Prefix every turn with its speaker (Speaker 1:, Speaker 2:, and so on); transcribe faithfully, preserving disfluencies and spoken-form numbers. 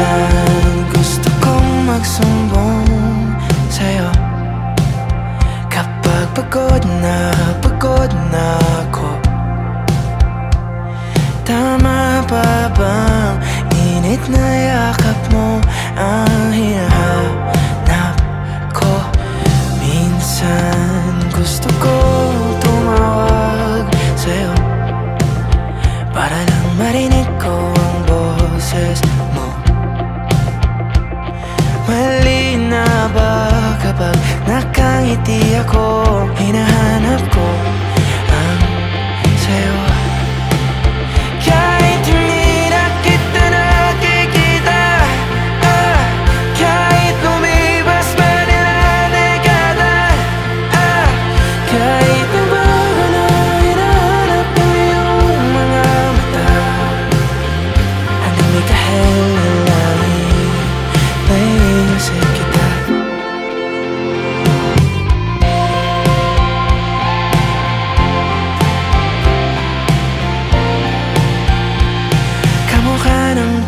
Speaker 1: Minsan gusto kong magsumbong sa'yo kapag pagod na, pagod na ako. Tama pa bang init na yakap mo ang hinahanap ko? Minsan gusto ko tumawag sa'yo para lang marinig ko ang boses mo. Mali na ba kapag nakangiti ako? Hinahanap ko ang sa'yo. Kahit hindi na kita nakikita, ah, kahit lumipas man ilang dekada, ah, kahit nagbago na hinahanap ko iyong mga mata, hanggang may kahel na langit, naiisip kita. Kamukha ng